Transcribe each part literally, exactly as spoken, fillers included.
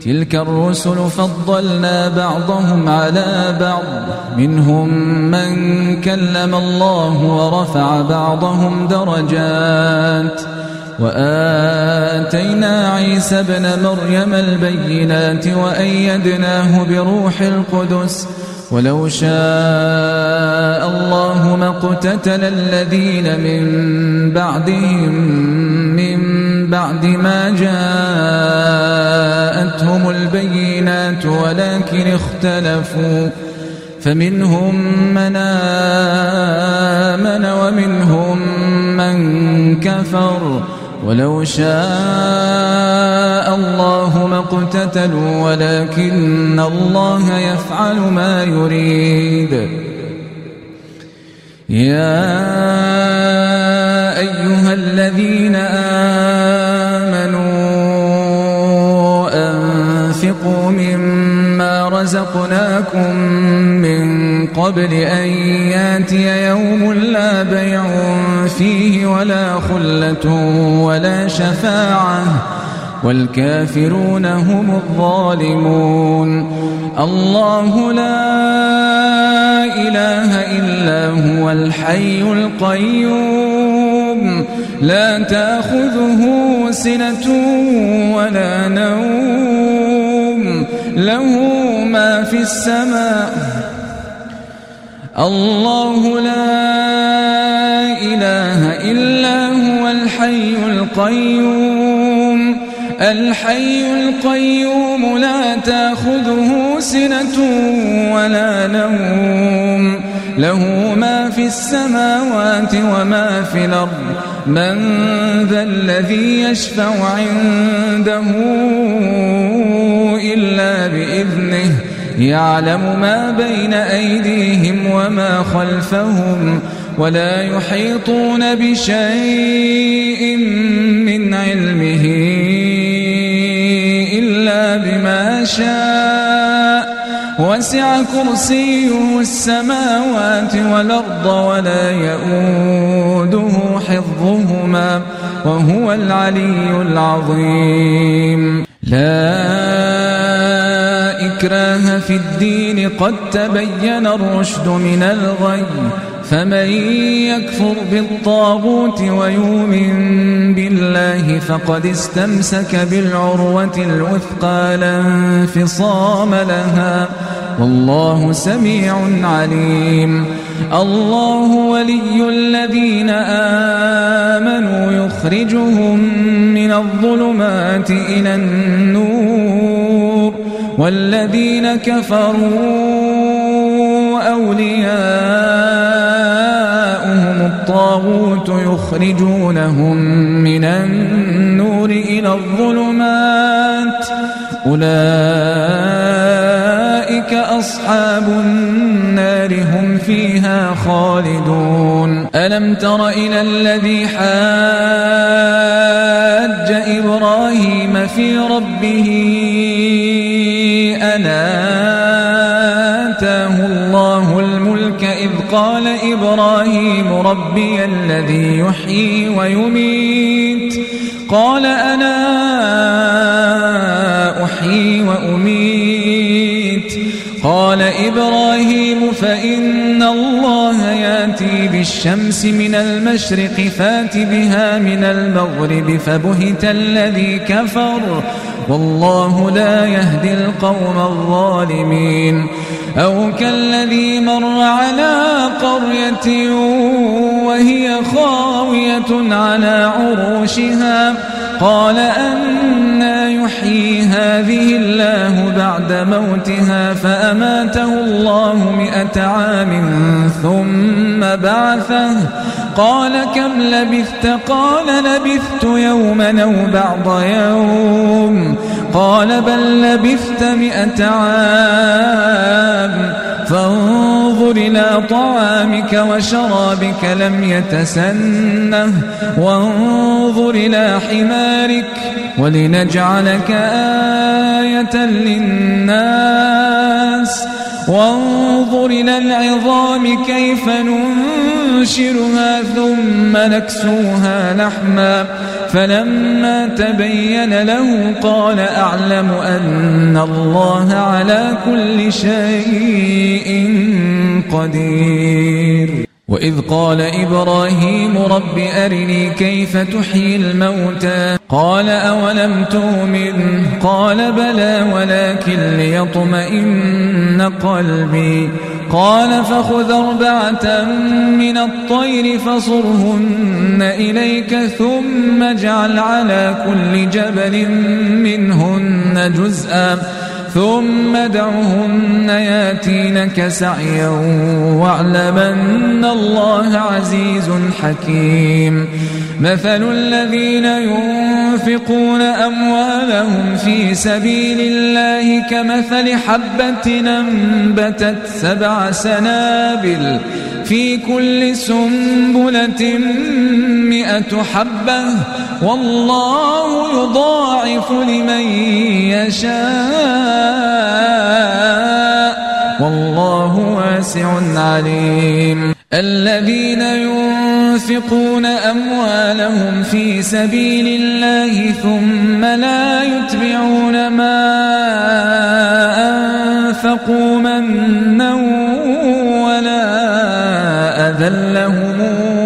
تلك الرسل فضلنا بعضهم على بعض منهم من كلم الله ورفع بعضهم درجات وآتينا عيسى ابن مريم البينات وأيدناه بروح القدس ولو شاء الله ما اقتتل الذين من بعدهم من بعد ما جاءتهم البينات ولكن اختلفوا فمنهم من آمن ومنهم من كفر ولو شاء الله ما اقتتلوا ولكن الله يفعل ما يريد. يا أيها الذين آمنوا أنفقوا مما رزقناكم من قبل أن ياتي يوم لا بيع فيه ولا خلة ولا شفاعة والكافرون هم الظالمون. الله لا إله إلا هو الحي القيوم لا تأخذه سنة ولا نوم له ما في السماء الله لا إله إلا هو الحي القيوم الحي القيوم لا تأخذه سنة ولا نوم له ما في السماوات وما في الأرض من ذا الذي يشفع عنده إلا بإذنه يعلم ما بين أيديهم وما خلفهم ولا يحيطون بشيء من علمه إلا بما شاء وسع كرسيه السماوات والأرض ولا يؤوده حفظهما وهو العلي العظيم. لا إكراه في الدين قد تبين الرشد من الغي فمن يكفر بالطاغوت ويؤمن بالله فقد استمسك بالعروة الوثقى لا انفصام لها والله سميع عليم. الله ولي الذين آمنوا يخرجهم من الظلمات إلى النور والذين كفروا أولياؤهم الطاغوت يخرجونهم من النور إلى الظلمات أولئك أصحاب النار هم فيها خالدون. ألم تر إلى الذي حاج إبراهيم في ربه أن آتاه الله الملك إذ قال إبراهيم ربي الذي يحيي ويميت قال أنا أحيي وأميت قال إبراهيم فإن الله يأتي بالشمس من المشرق فات بها من المغرب فبهت الذي كفر والله لا يهدي القوم الظالمين. أو كالذي مر على قرية وهي خاوية على عروشها قال أنى يحيي هذه الله بعد موتها فأماته الله مئة عام ثم بعثه قال كم لبثت قال لبثت يوما أو بعض يوم قال بل لبثت مئة عام فانظر إلى طعامك وشرابك لم يتسنه وانظر إلى حمارك ولنجعلك آية للناس وانظر إلى العظام كيف ننشرها ثم نكسوها لحما فلما تبين له قال أعلم أن الله على كل شيء قدير. وإذ قال إبراهيم رب أرني كيف تحيي الموتى قال أولم تؤمن قال بلى ولكن ليطمئن قلبي قال فخذ أربعة من الطير فصرهن إليك ثم اجعل على كل جبل منهن جزءا ثم ادعهن ياتينك سعيا واعلم أن الله عزيز حكيم. مثل الذين ينفقون أموالهم في سبيل الله كمثل حبة أنبتت سبع سنابل في كل سنبلة مئة حبة والله يضاعف لمن يشاء والله واسع عليم. الذين ينفقون أموالهم في سبيل الله ثم لا يتبعون ما أنفقوا منا ولا أذى لهم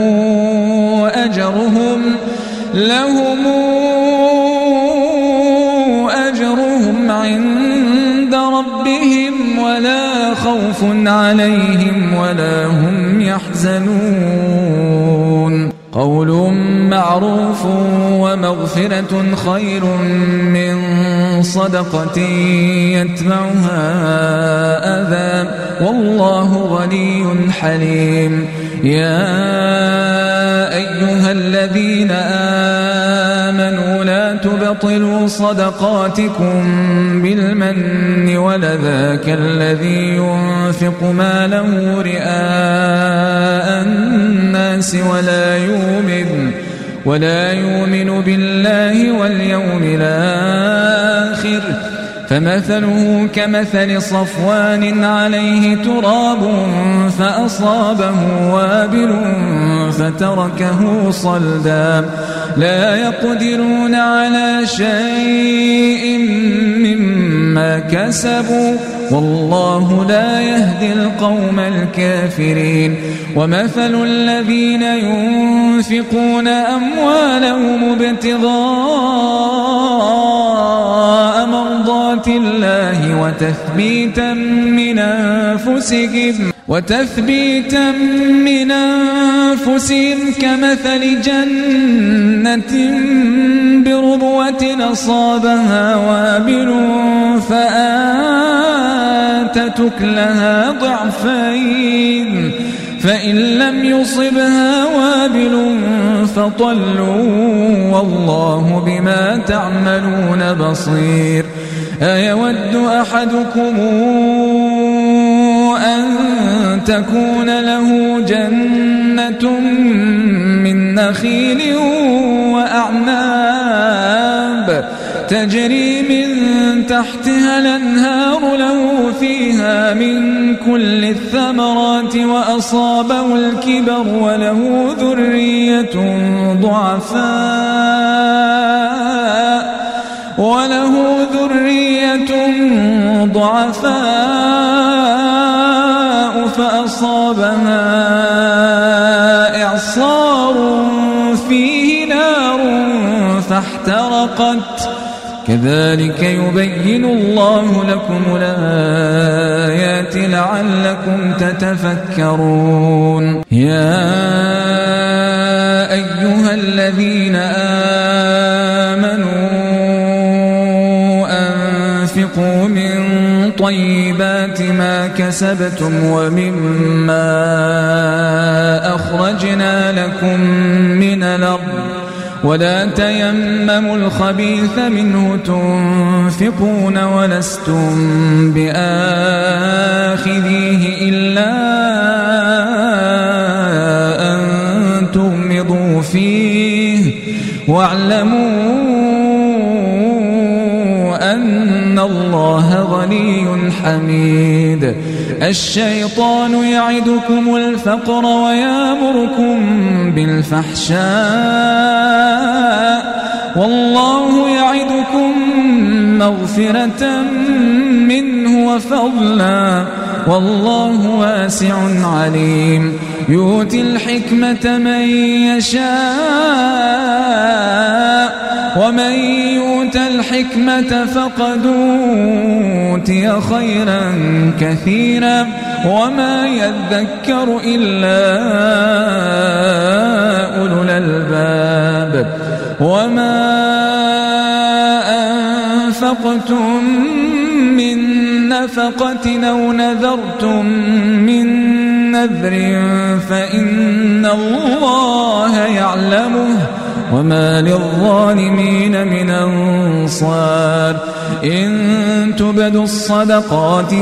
أجرهم لهم أجرهم عند ربهم ولا خوف عليهم ولا هم يحزنون. قول معروف ومغفرة خير من صدقة يتبعها أذى والله غني حليم. يا أيها الذين آمنوا لا تبطلوا صدقاتكم بالمن ولذا كالذي ينفق ماله رئاء الناس ولا يؤمن ولا يؤمن بالله واليوم الآخر فمثله كمثل صفوان عليه تراب فأصابه وابل فتركه صلدا لا يقدرون على شيء مما كسبوا والله لا يهدي القوم الكافرين. ومثل الذين ينفقون أموالهم ابتغاء مرضات الله وتثبيتا من أنفسهم وتثبيتا من أنفسهم كمثل جنة بربوة أصابها وابل فآتت أكلها ضعفين فإن لم يصبها وابل فطل والله بما تعملون بصير. أيود أحدكم أن تكون له جنة من نخيل وأعناب تجري من تحتها الأنهار له فيها من كل الثمرات وأصابه الكبر وله ذرية ضعفاء وله ذرية ضعفاء فأصابها إعصار فيه نار فاحترقت كذلك يبين الله لكم الآيات لعلكم تتفكرون. يا أيها الذين آمنوا أنفقوا من طيبات ما كسبتم ومما أخرجنا لكم من الأرض ولا تيمموا الخبيث منه تنفقون ولستم بآخذيه إلا أن تغمضوا فيه واعلموا أن الله غني حميد. الشيطان يعدكم الفقر ويأمركم بالفحشاء والله يعدكم مغفرة منه وفضلا والله واسع عليم. يؤتي الحكمة من يشاء ومن يؤت الحكمة فقد أوتي خيرا كثيرا وما يذكر إلا أولو الألباب. وما أنفقتم من نفقة أو نذرتم من نذر فإن الله يعلمه وما للظالمين من أنصار. إن تبدوا الصدقات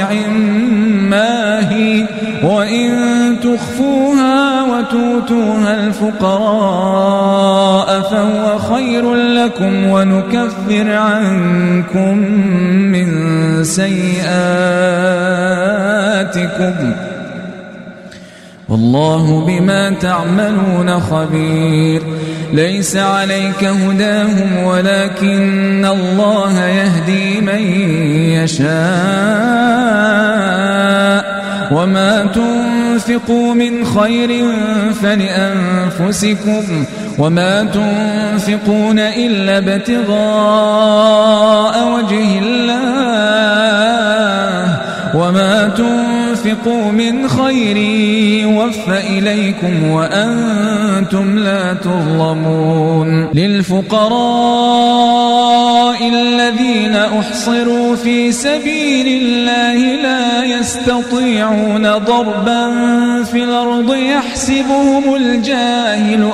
فنعما هي وإن تخفوها وتؤتوها الفقراء فهو خير لكم ونكفر عنكم من سيئاتكم والله بما تعملون خبير. ليس عليك هداهم ولكن الله يهدي من يشاء وما تنفقوا من خير فلأنفسكم وما تنفقون إلا ابتغاء وجه الله وما تنفقوا من خير يوفى إليكم وأنتم لا تظلمون. للفقراء الذين أحصروا في سبيل الله لا يستطيعون ضربا في الأرض يحسبهم الجاهل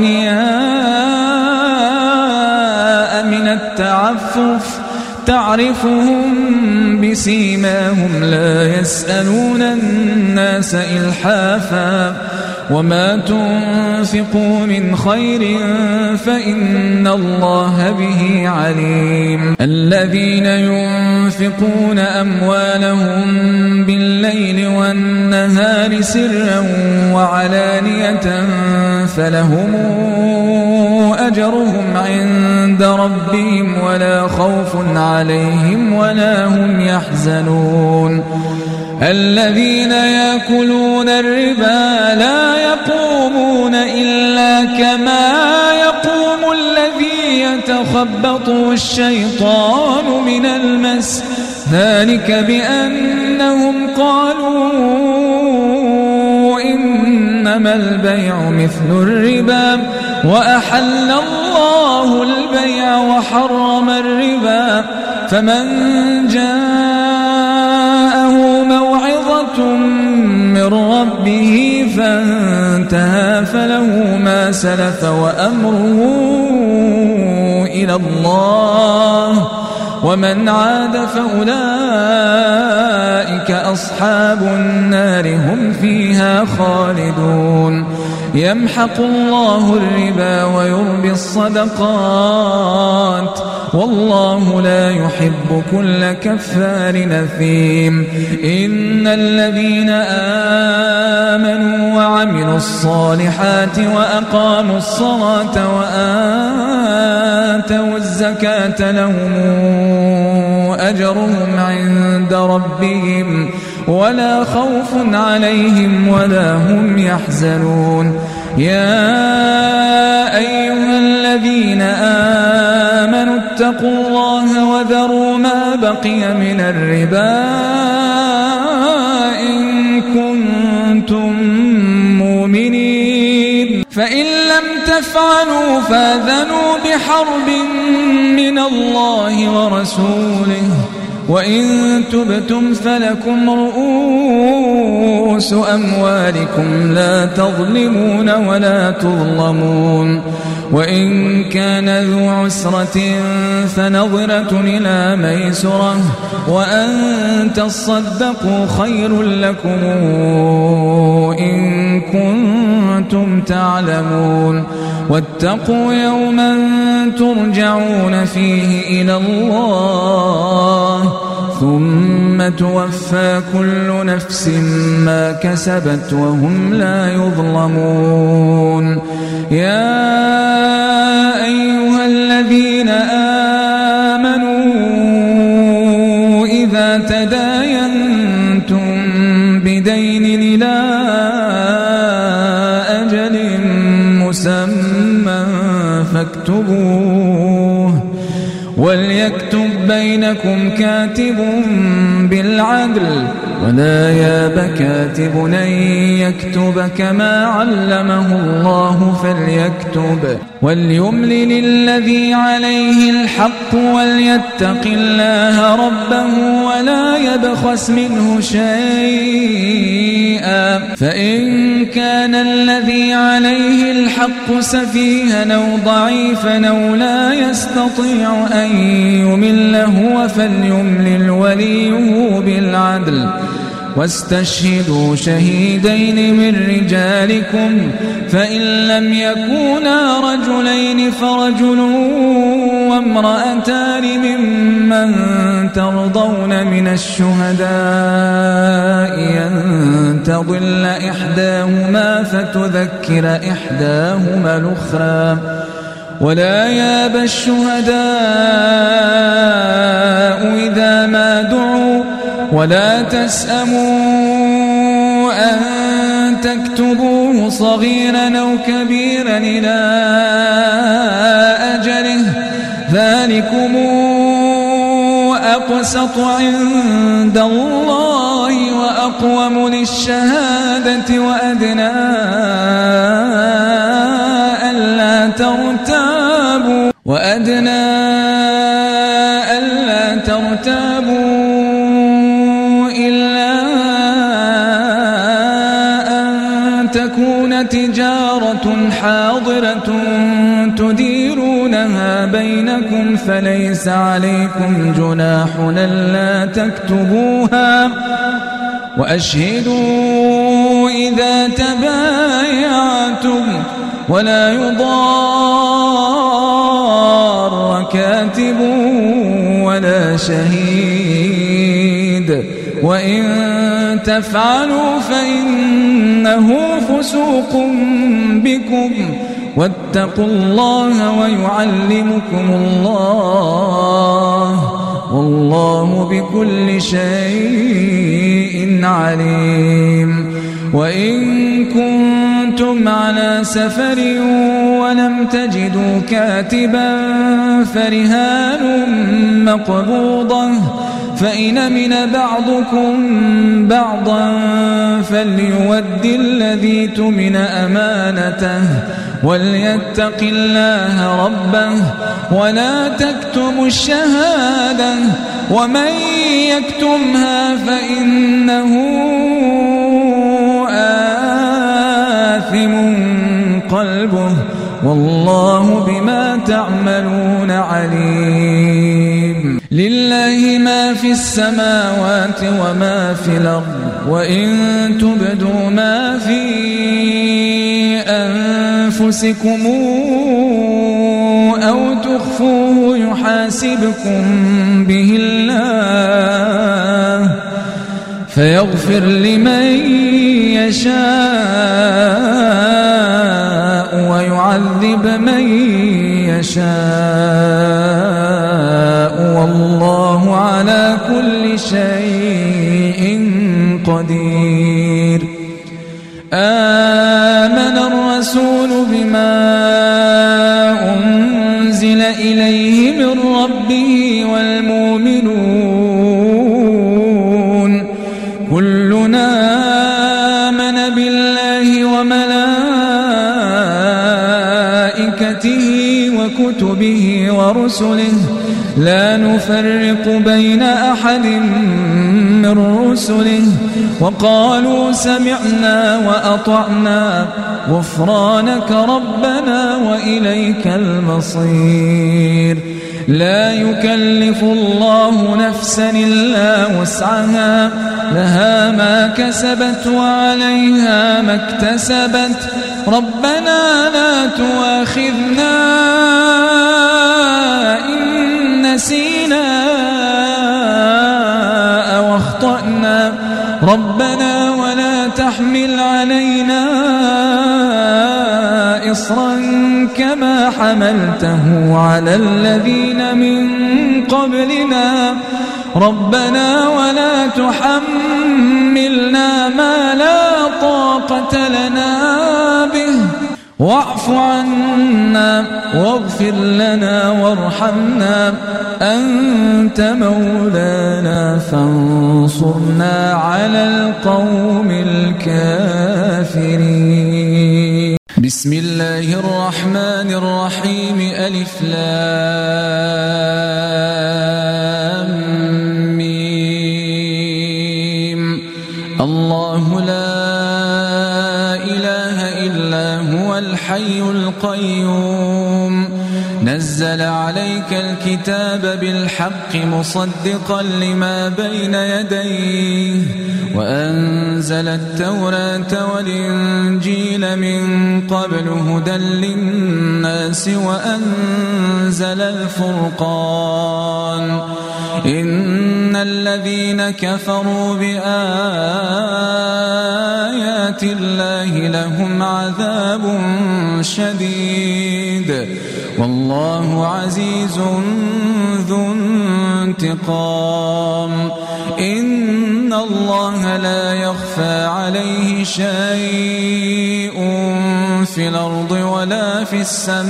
أغنياء من التعفف تعرفهم بسيماهم لا يسألون الناس إلحافا وما تنفقوا من خير فإن الله به عليم. الذين ينفقون أموالهم بالليل والنهار سرا وعلانية فلهم أجرهم عند ربهم ولا خوف عليهم ولا هم يحزنون. الذين يأكلون الربا لا يقومون إلا كما يقوم الذي يتخبطه الشيطان من المس ذلك بأنهم قالوا إنما البيع مثل الربا وأحل الله البيع وحرم الربا فمن جاءه موعظة من ربه فانتهى فله ما سلف وأمره إلى الله ومن عاد فأولئك أصحاب النار هم فيها خالدون. يمحق الله الربا ويربي الصدقات والله لا يحب كل كفار نثيم. إن الذين آمنوا وعملوا الصالحات وأقاموا الصلاة وآتوا الزكاة لهم أجرهم عند ربهم ولا خوف عليهم ولا هم يحزنون. يا أيها الذين آمنوا اتقوا الله وذروا ما بقي من الربا إن كنتم مؤمنين فإن لم تفعلوا فاذنوا بحرب من الله ورسوله وإن تبتم فلكم رؤوس أموالكم لا تظلمون ولا تظلمون وإن كان ذو عسرة فنظرة إلى ميسرة وأن تصدقوا خير لكم إن كنتم تعلمون واتقوا يوما ترجعون فيه إلى الله ثم توفى كل نفس ما كسبت وهم لا يظلمون. يا أيها الذين آمنوا إذا تداينتم بدين إلى أجل مسمى فاكتبوه وليكتب بينكم كاتب بالعدل ولا ياب كاتب أن يكتب كما علمه الله فليكتب وليملل الذي عليه الحق وليتق الله ربه ولا يبخس منه شيئا فإن كان الذي عليه الحق سفيها أو ضعيفا أو لا يستطيع أن يمل هو فليملل وليه بالعدل واستشهدوا شهيدين من رجالكم فإن لم يكونا رجلين فرجل وامرأتان ممن ترضون من الشهداء أن تضل إحداهما فتذكر إحداهما الأخرى ولا ياب الشهداء إذا ما دعوا ولا تسأموا أن تكتبوه صغيرا أو كبيرا إلى أجله ذلكم أقسط عند الله وأقوم للشهادة وأدنى ألا ترتابوا وأدنى ألا ترتابوا إلا أن تكون تجارة حاضرة تديرونها بينكم فليس عليكم جناح ألا تكتبوها وأشهدوا إذا تبايعتم ولا يضار كاتب ولا شهيد وإن تفعلوا فإنه فسوق بكم واتقوا الله ويعلمكم الله والله بكل شيء عليم. وإن كنتم على سفر ولم تجدوا كاتبا فرهان مقبوضة فإن أمن بعضكم بعضا فليؤد الذي اؤتمن أمانته وليتق الله ربه ولا تكتموا الشهادة ومن يكتمها فإنه آثم قلبه والله بما تعملون عليم. لله ما في السماوات وما في الأرض وإن تبدوا ما في أنفسكم أو تخفوه يحاسبكم به الله فيغفر لمن يشاء ويعذب من يشاء والله على كل شيء قدير. آمن الرسول بما أنزل إليه من ربه والمؤمنون كلنا آمن بالله وملائكته وكتبه ورسله لا نفرق بين أحد من رسله وقالوا سمعنا وأطعنا غفرانك ربنا وإليك المصير لا يكلف الله نفسا إلا وسعها لها ما كسبت وعليها ما اكتسبت ربنا لا تؤاخذنا إن نسينا أو أخطأنا ربنا ولا تحمل علينا إصرا كما حملته على الذين من قبلنا ربنا ولا تحملنا ما لا طاقة لنا به واعف عنا واغفر لنا وارحمنا أنت مولانا فانصرنا على القوم الكافرين. بسم الله الرحمن الرحيم. ألف لام ميم. الله لا إله إلا هو الحي القيوم نزل عليك الكتاب بالحق مصدقا لما بين يديه وأنزل التوراة والإنجيل من قبل هدى للناس وأنزل الفرقان إن الذين كفروا بآيات الله لهم عذاب شديد والله عزيز ذو انتقام. إن الله لا يخفى عليه شيء في الأرض ولا في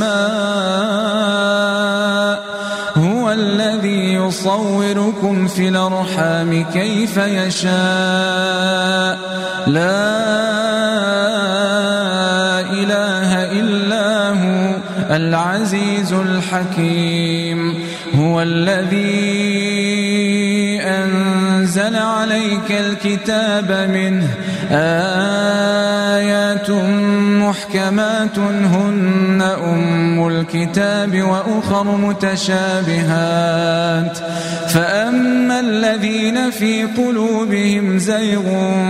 السماء هو الذي يصوركم في الأرحام كيف يشاء لا إله إلا هو العزيز الحكيم. هو الذي أنزل عليك الكتاب منه آيات محكمات هن أم الكتاب وأخر متشابهات فأما الذين في قلوبهم زيغ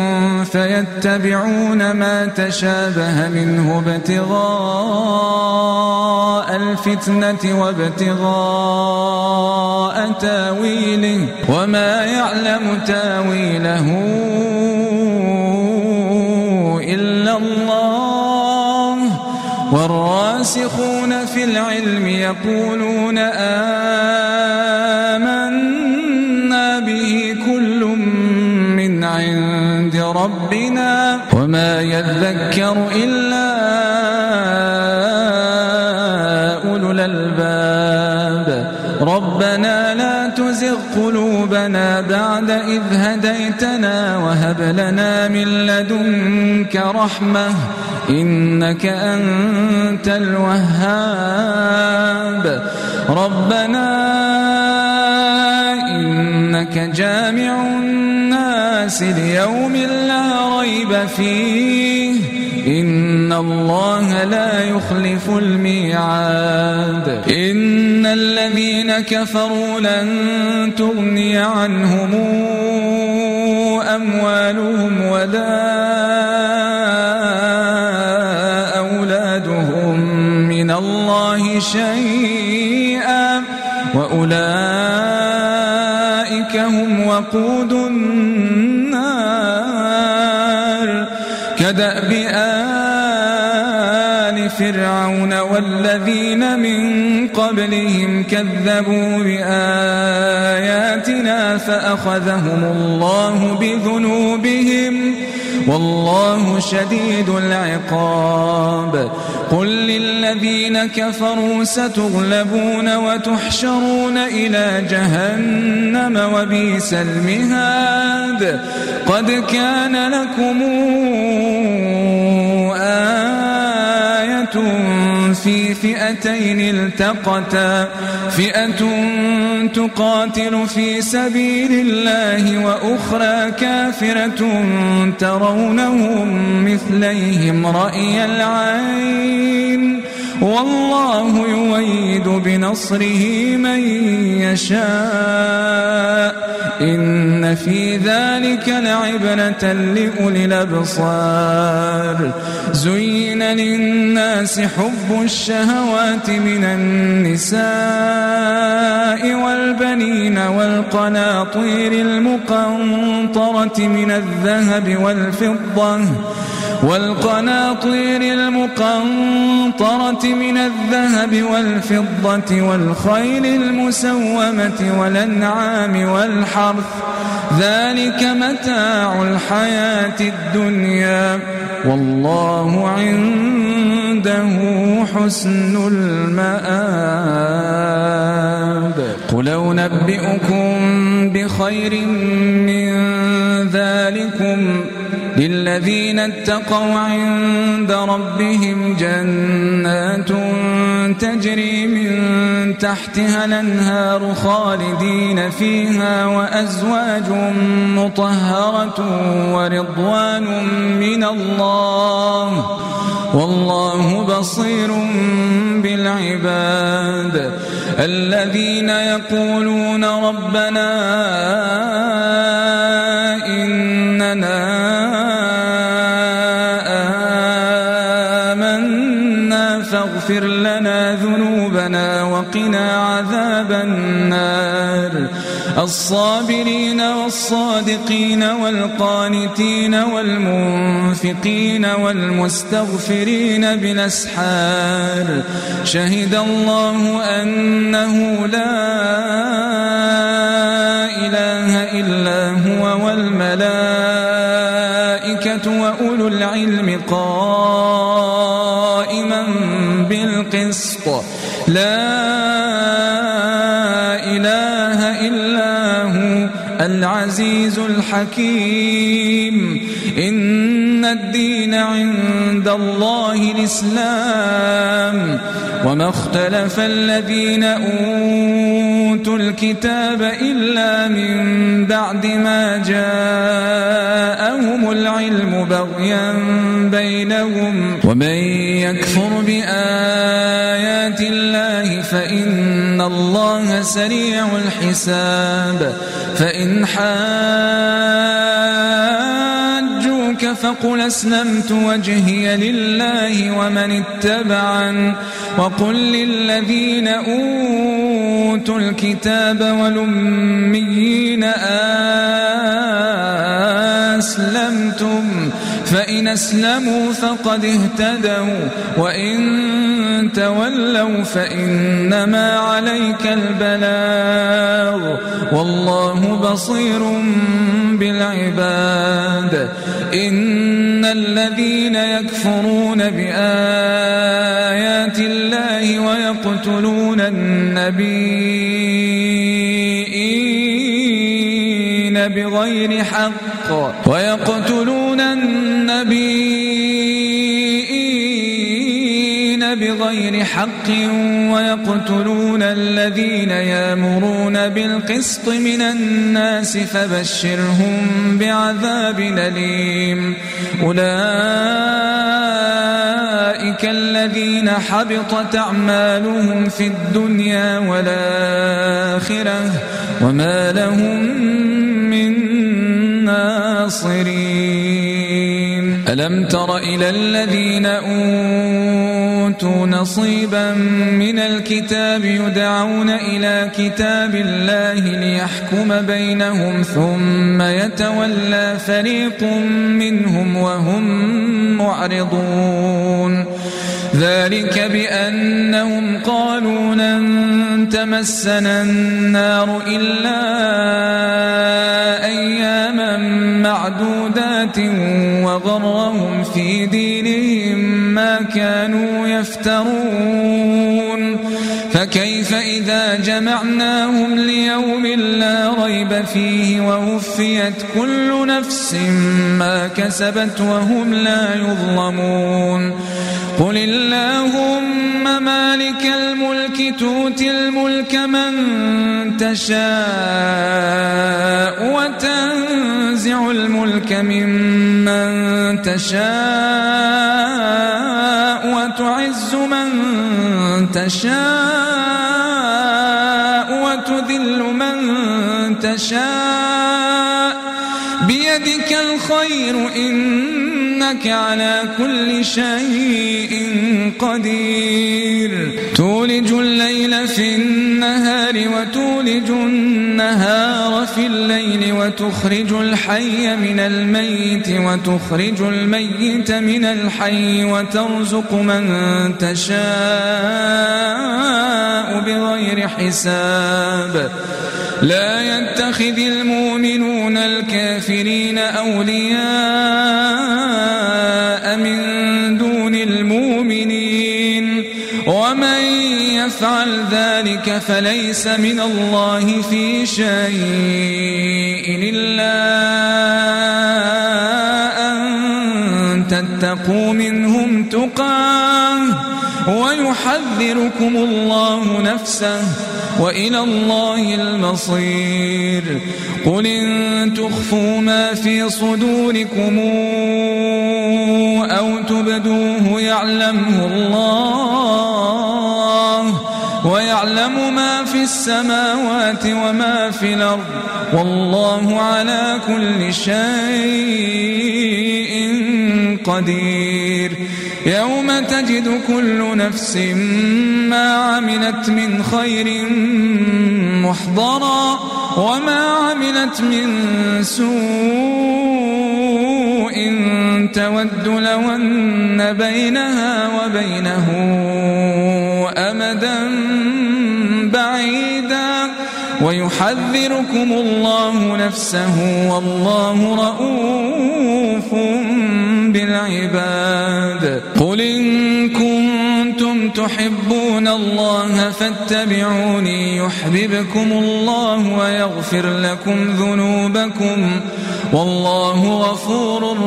فيتبعون ما تشابه منه ابتغاء الفتنة وابتغاء تاويله وما يعلم تاويله إلا الله والراسخون في العلم يقولون آمنا به كل من عند ربنا وما يذكر إلا أولو الألباب. ربنا لا تزغ قلوبنا بعد إذ هديتنا وهب لنا من لدنك رحمة إنك أنت الوهاب. ربنا إنك جامع الناس ليوم لا ريب فيه إن الله لا يخلف الميعاد. إن الذين كفروا لن تغني عنهم أموالهم ولا أولادهم من الله شيئا وأولئك هم وقود النار كدأب آل فرعون والذين من قبلهم كذبوا بآياتنا فأخذهم الله بذنوبهم والله شديد العقاب. قل للذين كفروا ستغلبون وتحشرون إلى جهنم وبئس المهاد. قد كان لكم آية في فئتين التقتا فئة تقاتل في سبيل الله وأخرى كافرة ترونهم مثليهم رأي العين والله يؤيد بنصره من يشاء إن في ذلك لعبرة لأولي الأبصار زين للناس حب الشهوات من النساء والبنين والقناطير المقنطرة من الذهب والفضة والقناطير المقنطرة من الذهب والفضة والخيل المسومة والأنعام والحرث ذلك متاع الحياة الدنيا والله عنده حسن المآب قل أنبئكم بخير من ذلكم للذين اتقوا عند ربهم جنات تجري من تحتها الأنهار خالدين فيها وأزواج مطهرة ورضوان من الله والله بصير بالعباد الذين يقولون ربنا إننا فاغفر لنا ذنوبنا وقنا عذاب النار الصابرين والصادقين والقانتين والمنفقين والمستغفرين بالأسحار شهد الله أنه لا إله إلا هو والملائكة وأولو العلم قائما بالقسط لا إله إلا هو العزيز الحكيم إن الدين عند الله الإسلام وما اختلف الذين أوتوا الكتاب إلا من بعد ما جاءهم العلم بغيا بينهم ومن يكفر بآيات الله فإن الله سريع الحساب فإن حاجوك فقل أسلمت وجهي لله ومن اتبعن وقل للذين أوتوا الكتاب والأميين أسلمتم فإن أسلموا فقد اهتدوا وإن تولوا فإنما عليك البلاغ والله بصير بالعباد إن الذين يكفرون بآيات الله ويقتلون النبيين بغير حق ويقتلون النبيين بغير حق ويقتلون الذين يأمرون بالقسط من الناس فبشرهم بعذاب أليم أولئك الذين حبطت أعمالهم في الدنيا والآخرة وما لهم من ناصرين ألم تر إلى الذين أوتوا نصيبا من الكتاب يدعون إلى كتاب الله ليحكم بينهم ثم يتولى فريق منهم وهم معرضون ذلك بأنهم قالوا لن تمسنا النار إلا أياما معدودات وغرهم في دينهم ما كانوا يفترون فكيف إذا جمعناهم ليوم لا ريب فيه ووفيت كل نفس ما كسبت وهم لا يظلمون قل اللهم مالك الملك تؤتي الملك من تشاء وتنزع الملك ممن تشاء وتعز من تشاء وتذل من تشاء بيدك الخير إنك على كل شيء قدير تولج الليل في النهار وتولج النهار في الليل وتخرج الحي من الميت وتخرج الميت من الحي وترزق من تشاء بغير حساب لا يتخذ المؤمنون الكافرين أولياء من دون المؤمنين ومن يفعل ذلك فليس من الله في شيء إلا أن تتقوا منهم تقاه ويحذركم الله نفسه وإلى الله المصير قل إن تخفوا ما في صدوركم أو تبدوه يعلمه الله ويعلم ما في السماوات وما في الأرض والله على كل شيء قدير يوم تجد كل نفس ما عملت من خير محضرا وما عملت من سوء تود لو أن بينها وبينه أمدا بعيدا ويحذركم الله نفسه والله رؤوف بالعباد قل إن كنتم تحبون الله فاتبعوني يحببكم الله ويغفر لكم ذنوبكم والله غفور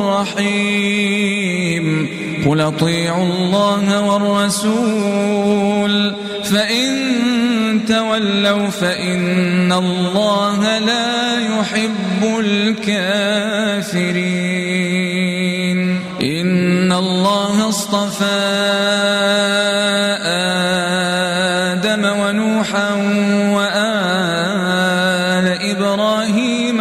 رحيم قل اطيعوا الله والرسول فإن تولوا فإن الله لا يحب الكافرين إن الله اصطفى آدم ونوحا وآل إبراهيم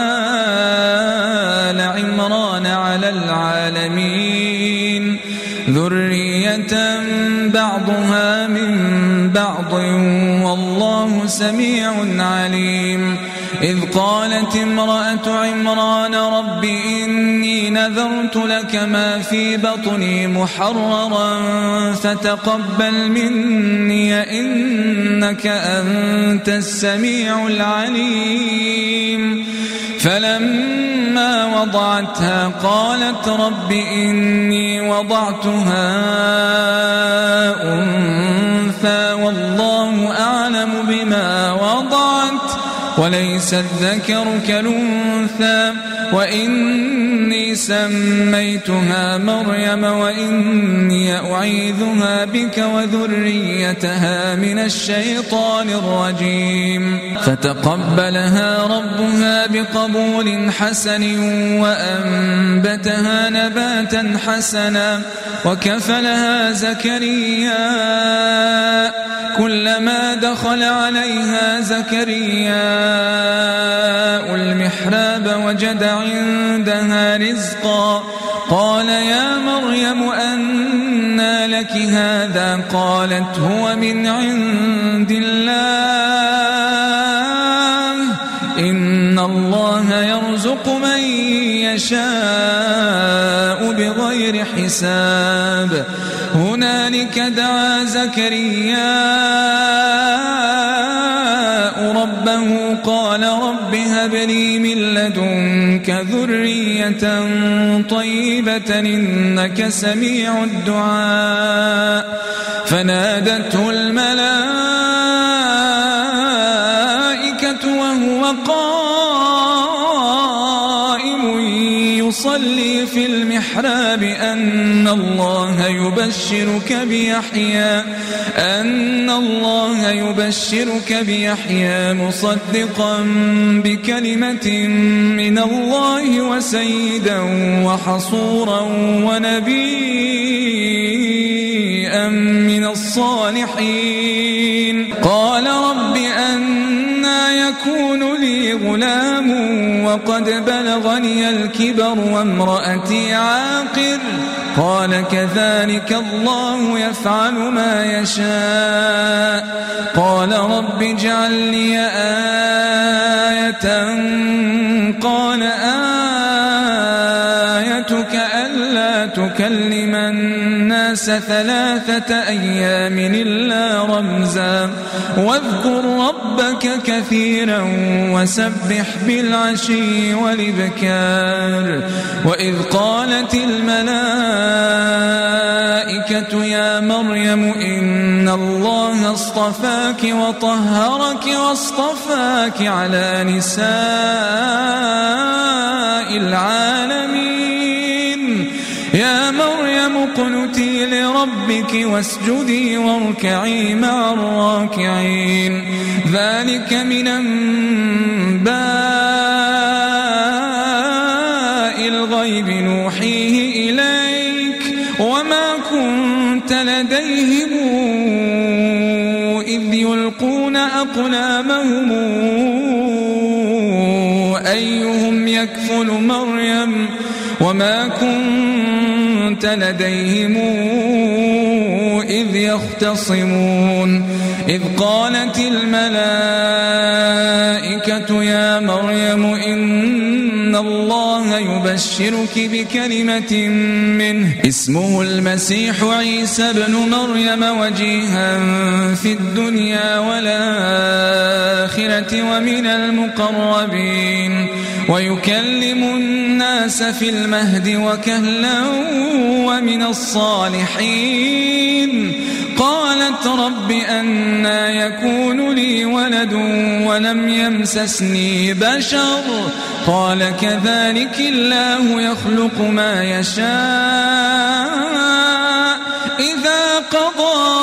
وآل عمران على العالمين ذرية بعضها من بعض والله سميع عليم إذ قالت امرأة عمران رب إني نذرت لك ما في بطني محررا فتقبل مني إنك أنت السميع العليم فلما وضعتها قالت رب إني وضعتها أنثى والله أعلم بما وضعت وليس الذكر كالأنثى وإني سميتها مريم وإني أعيذها بك وذريتها من الشيطان الرجيم فتقبلها ربها بقبول حسن وأنبتها نباتا حسنا وكفلها زكريا كلما دخل عليها زكريا المحراب وجد عندها رزقا قال يا مريم أنى لك هذا قالت هو من عند الله إن الله يرزق من يشاء بغير حساب هنالك دعا زكريا ربه قال رب هب لي من لدنك ذرية طيبة إنك سميع الدعاء فنادته الملائكة يصلي في المحراب أن الله يبشرك بيحيى أن الله يبشرك بيحيى مصدقا بكلمة من الله وسيدا وحصورا ونبيا من الصالحين قال رب أنى يكون لي غلام وقد بلغني الكبر وامرأتي عاقر قال كذلك الله يفعل ما يشاء قال رب اجعل لي آية قال آيتك ألا تكلم الناس ثلاثة أيام إلا رمزا واذكر ربك كثيرا وسبح بالعشي والإبكار وإذ قالت الملائكة يا مريم إن الله اصطفاك وطهرك واصطفاك على نساء العالمين يا مريم اقنتي لربك واسجدي واركعي مع الراكعين ذلك من أنباء الغيب نوحيه إليك وما كنت لديهم إذ يلقون أقلامهم أيهم يكفل مريم وما كنت لديهم إذ يختصمون إذ قالت الملائكة يا مريم إن الله يبشرك بكلمة منه اسمه المسيح عيسى ابن مريم وجيها في الدنيا والآخرة ومن المقربين ويكلم الناس في المهد وكهلا ومن الصالحين قالت رب أنى يكون لي ولد ولم يمسسني بشر قال كذلك الله يخلق ما يشاء إذا قضى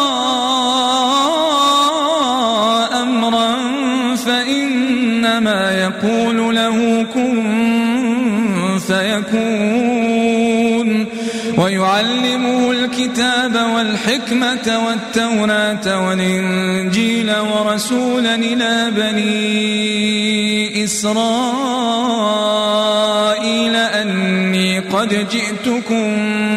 أمرا فإنما يقول له كن فيكون ويعلمه الكتاب والحكمة والتوراة والإنجيل ورسولا إلى بني إسرائيل أني قد جئتكم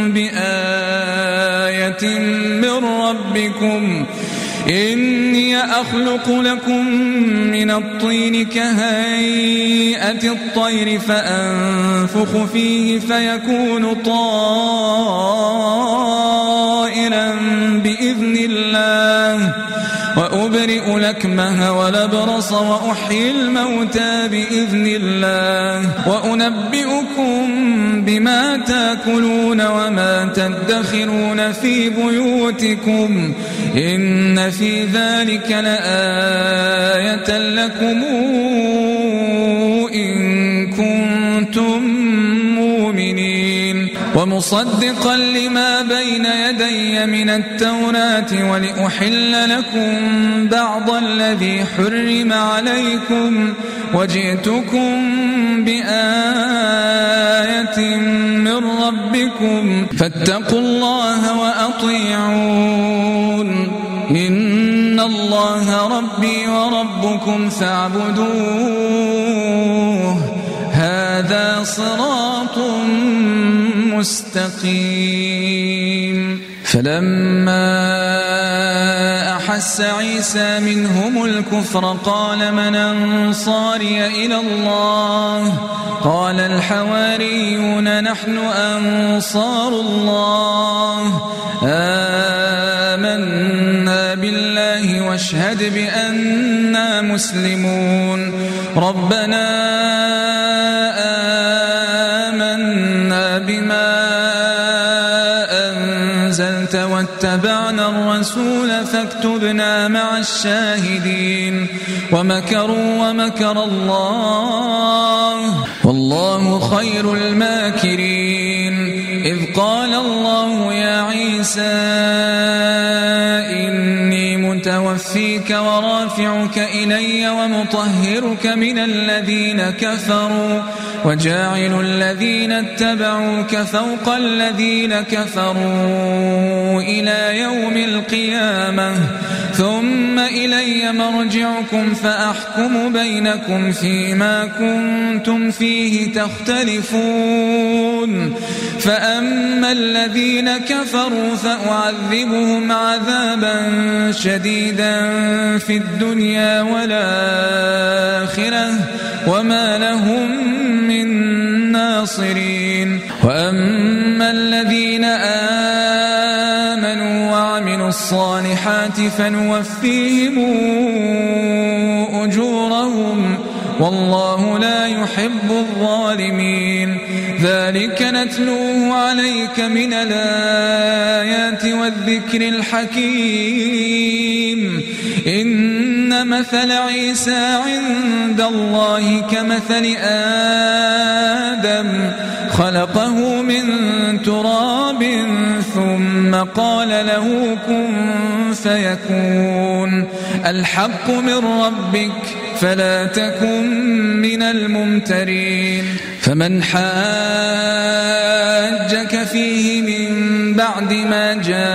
بآية من ربكم إني أخلق لكم من الطين كهيئة الطير فأنفخ فيه فيكون طائرا بإذن الله وأبرئ الأكمه والأبرص وأحيي الموتى بإذن الله وأنبئكم بما تأكلون وما تدخرون في بيوتكم إن في ذلك لآية لكم إن كنتم مؤمنين ومصدقا لما بين يدي من التوراة ولأحل لكم بعض الذي حرم عليكم وجئتكم بآية من ربكم فاتقوا الله وأطيعون إن الله ربي وربكم فاعبدوه هذا صراط مستقيم فلما أحس عيسى منهم الكفر قال من أنصاري إلى الله قال الحواريون نحن أنصار الله آمنا بالله واشهد بأننا مسلمون ربنا آمنا بما أنزلت واتبعنا الرسول فاكتبنا مع الشاهدين ومكروا ومكر الله والله خير الماكرين. إذ قال الله يا عيسى إني متوفيك ورافعك إلي ومطهرك من الذين كفروا وجاعل الذين اتبعوك فوق الذين كفروا إلى يوم القيامة ثم إلي مرجعكم فأحكم بينكم فيما كنتم فيه تختلفون. فأما الذين كفروا فأعذبهم عذابا شديدا في الدنيا والآخرة وما لهم من ناصرين. وأما الذين آمنوا وعملوا الصالحات فنوفيهم أجورهم والله لا يحب الظالمين. ذلك نتلوه عليك من الآيات والذكر الحكيم. إن مثل عيسى عند الله كمثل آدم خلقه من تراب ثم قال له كن فيكون. الحق من ربك فلا تكن من الممترين. فمن حاجك فيه من بعد ما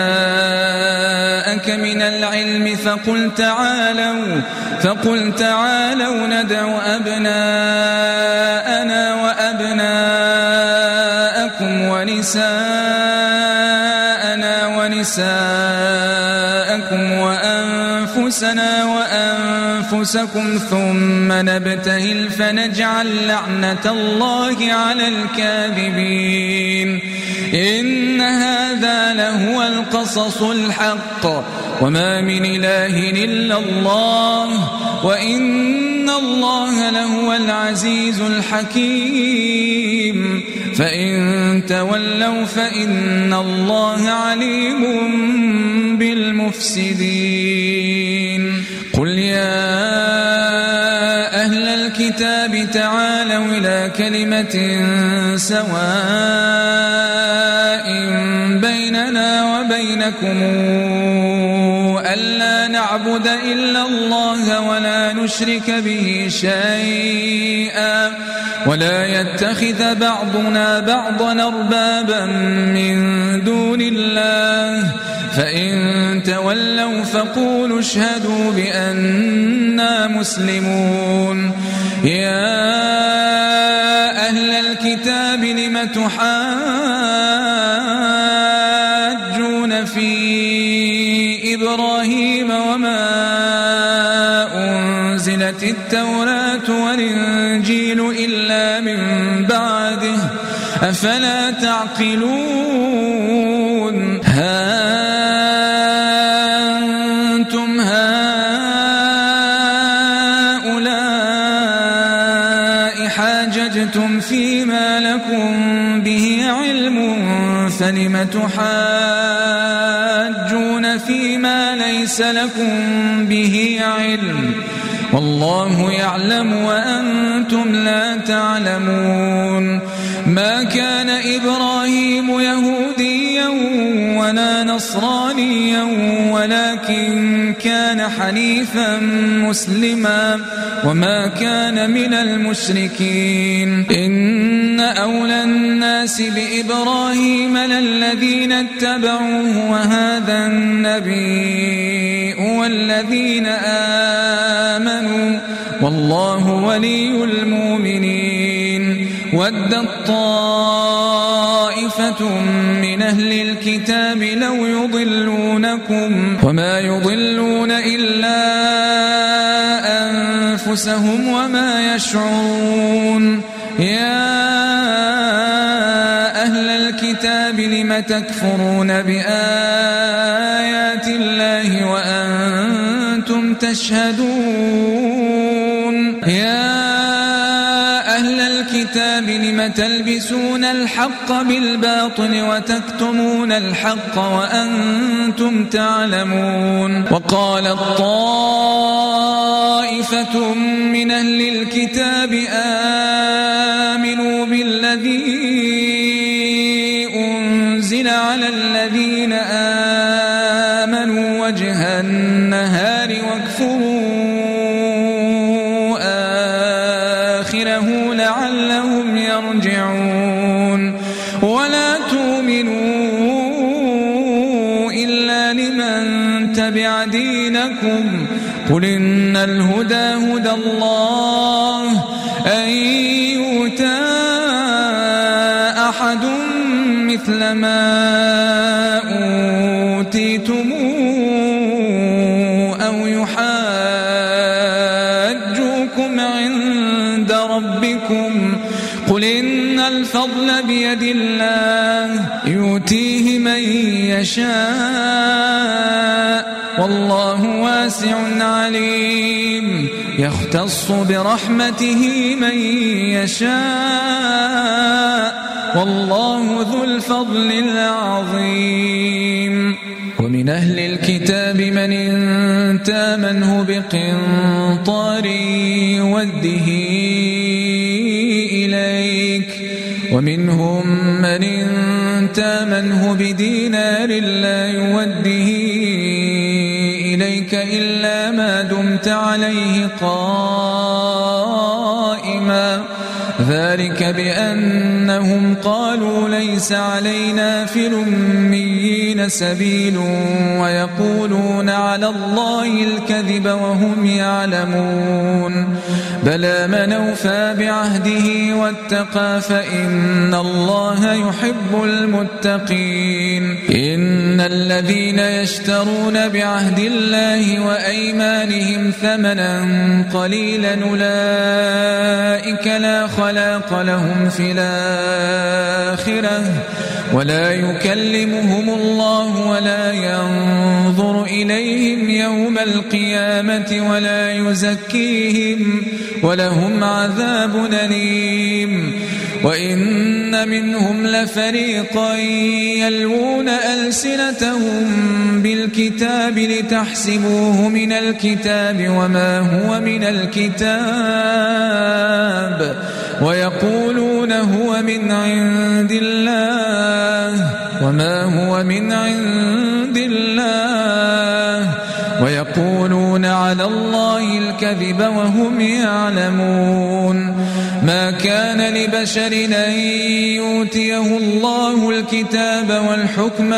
جاءك من العلم فقل تعالوا فقل تعالوا ندع أبناءنا وأبناءكم ونساءنا ونساءكم وأنفسنا وأنفسكم ثم نبتهل فنجعل لعنة الله على الكاذبين. إن هذا لهو القصص الحق وما من إله إلا الله وإن الله لهو العزيز الحكيم. فإن تولوا فإن الله عليم بالمفسدين. قل يا أهل الكتاب تعالوا إلى كلمة سواء بيننا وبينكم ألا نعبد إلا الله ولا نشرك به شيئا ولا يتخذ بعضنا بعضا أربابا من دون الله. فإن تولوا فقولوا اشهدوا بأننا مسلمون. يا أهل الكتاب لم تحاجون في إبراهيم وما أنزلت التوراة والإنجيل إلا من بعده أفلا تعقلون. ها أنتم هؤلاء حاججتم فيما لكم به علم فلم تحاجون فيما ليس لكم به علم والله يعلم وأنتم لا تعلمون. ما كان إبراهيم يهوديا ولا نصرانيا ولكن كان حنيفا مسلما وما كان من المشركين. إن أولى الناس بإبراهيم للذين اتبعوه وهذا النبي والذين آمنوا والله ولي المؤمنين. ودت طائفة من أهل الكتاب لو يضلونكم وما يضلون إلا أنفسهم وما يشعرون. يا أهل الكتاب لم تكفرون بآيات الله وأنتم تشهدون. يا أهل الكتاب لم تلبسون الحق بالباطل وتكتمون الحق وأنتم تعلمون. وقالت طائفة من أهل الكتاب آمنوا الذي أنزل على الذين آمنوا وجه النهار واكفروا آخره لعلهم يرجعون ولا تؤمنوا إلا لمن تبع دينكم قل إن الهدى هدى الله أن يؤتى أحد مثل ما أوتيتم أو يحاجوكم عند ربكم قل إن الفضل بيد الله يؤتيه من يشاء والله واسع عليم يختص برحمته من يشاء والله ذو الفضل العظيم ومن أهل الكتاب من إن تامنه بقنطار يوده إليك ومنهم من إن تامنه بدينار لا يوده إليك إلا ما دمت عليه قائما ذلك بأنهم قالوا ليس علينا في الأميين سبيل ويقولون على الله الكذب وهم يعلمون بلى من أوفى بعهده واتقى فإن الله يحب المتقين إن الذين يشترون بعهد الله وأيمانهم ثمنا قليلا أولئك لا خلاق لهم في الآخرة ولا يكلمهم الله ولا ينظر إليهم يوم القيامة ولا يزكيهم ولهم عذاب أليم وإن منهم لفريقا يلوون ألسنتهم بالكتاب لتحسبوه من الكتاب وما هو من الكتاب ويقولون هو من عند الله وما هو من عند الله ويقولون على الله الكذب وهم يعلمون ما كان لبشر أن يؤتيه الله الكتاب والحكم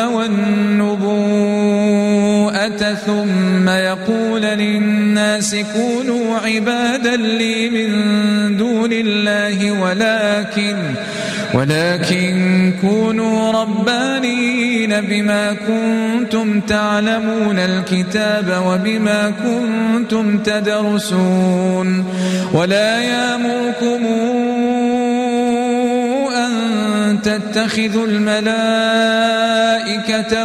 والنبوءة ثم يقول للناس كونوا عبادا لي من دون الله ولكن ولكن كونوا ربانيين بما كنتم تعلمون الكتاب وبما كنتم تدرسون ولا يأمركم أن تتخذوا الملائكة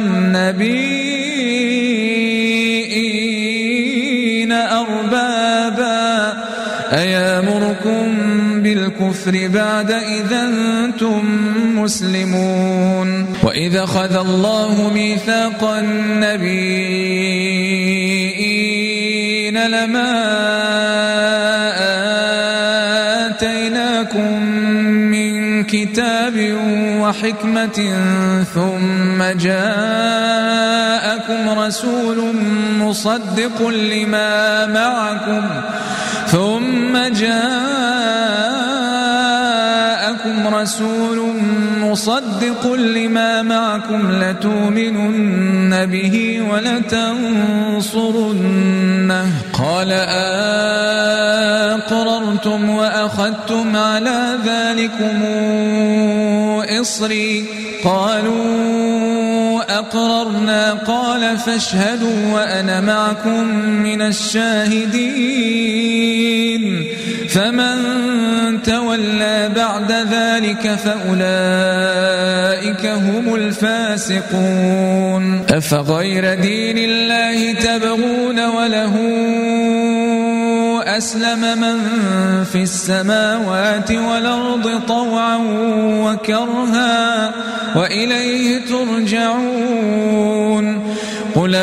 والنبيين أربابا أيامركم بالكفر بعد إذا أنتم مسلمون وإذا أخذ الله ميثاق النبيين لما آتيناكم من كتاب وحكمة ثم جاءكم رسول مصدق لما معكم ثم جاءكم رسول مصدق لما معكم لتؤمنن به ولتنصرنه قال أقررتم وأخذتم على ذلكم إصري قالوا أقررنا قال فاشهدوا وأنا معكم من الشاهدين فمن تولى بعد ذلك فأولئك هم الفاسقون أفغير دين الله تبغون وله أسلم من في السماوات والأرض طوعا وكرها وإليه ترجعون قل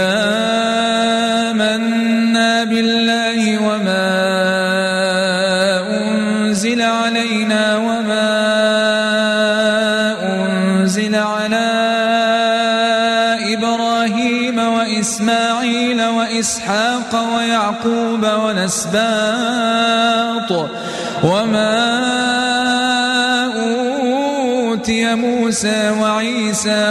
آمنا بالله وما أنزل علينا وما وإسماعيل وإسحاق ويعقوب والأسباط وما أوتي موسى وعيسى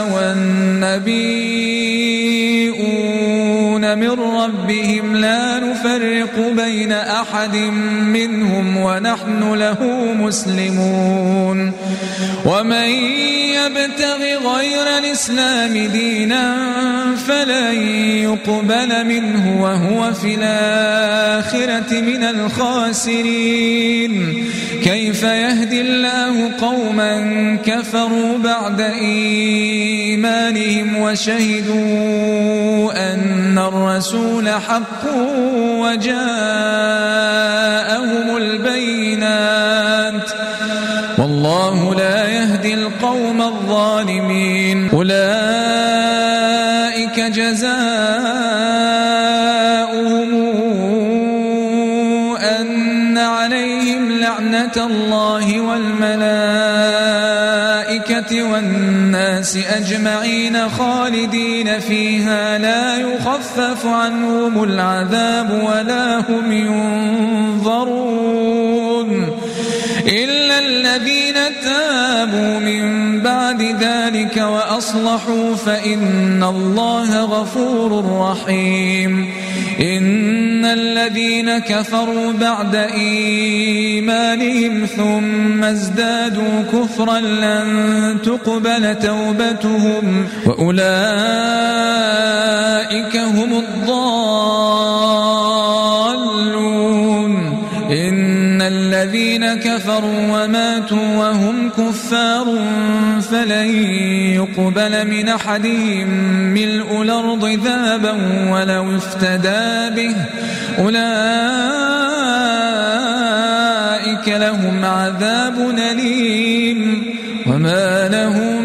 والنبيون من ربهم لا نفرق بين أحد منهم ونحن له مسلمون ومن يبتغ غير الإسلام دينا فلن يقبل منه وهو في الآخرة من الخاسرين كيف يهدي الله قوما كفروا بعد إيمانهم وشهدوا أن الرسول حق وجاءهم البينات والله لا يهدي القوم الظالمين أولئك جزاؤهم أن عليهم لعنة الله والملائكة والناس أجمعين خالدين فيها لا يخفف عنهم العذاب ولا هم ينظرون إلا الذين تابوا من بعد ذلك وأصلحوا فإن الله غفور رحيم إن الذين كفروا بعد إيمانهم ثم ازدادوا كفرا لن تقبل توبتهم وأولئك هم الضالون إن الذين كفروا وماتوا وهم كفار فلن يقبل من أحدهم ملء الأرض ذهبا ولو افتدى به أولئك لهم عذاب أليم وما لهم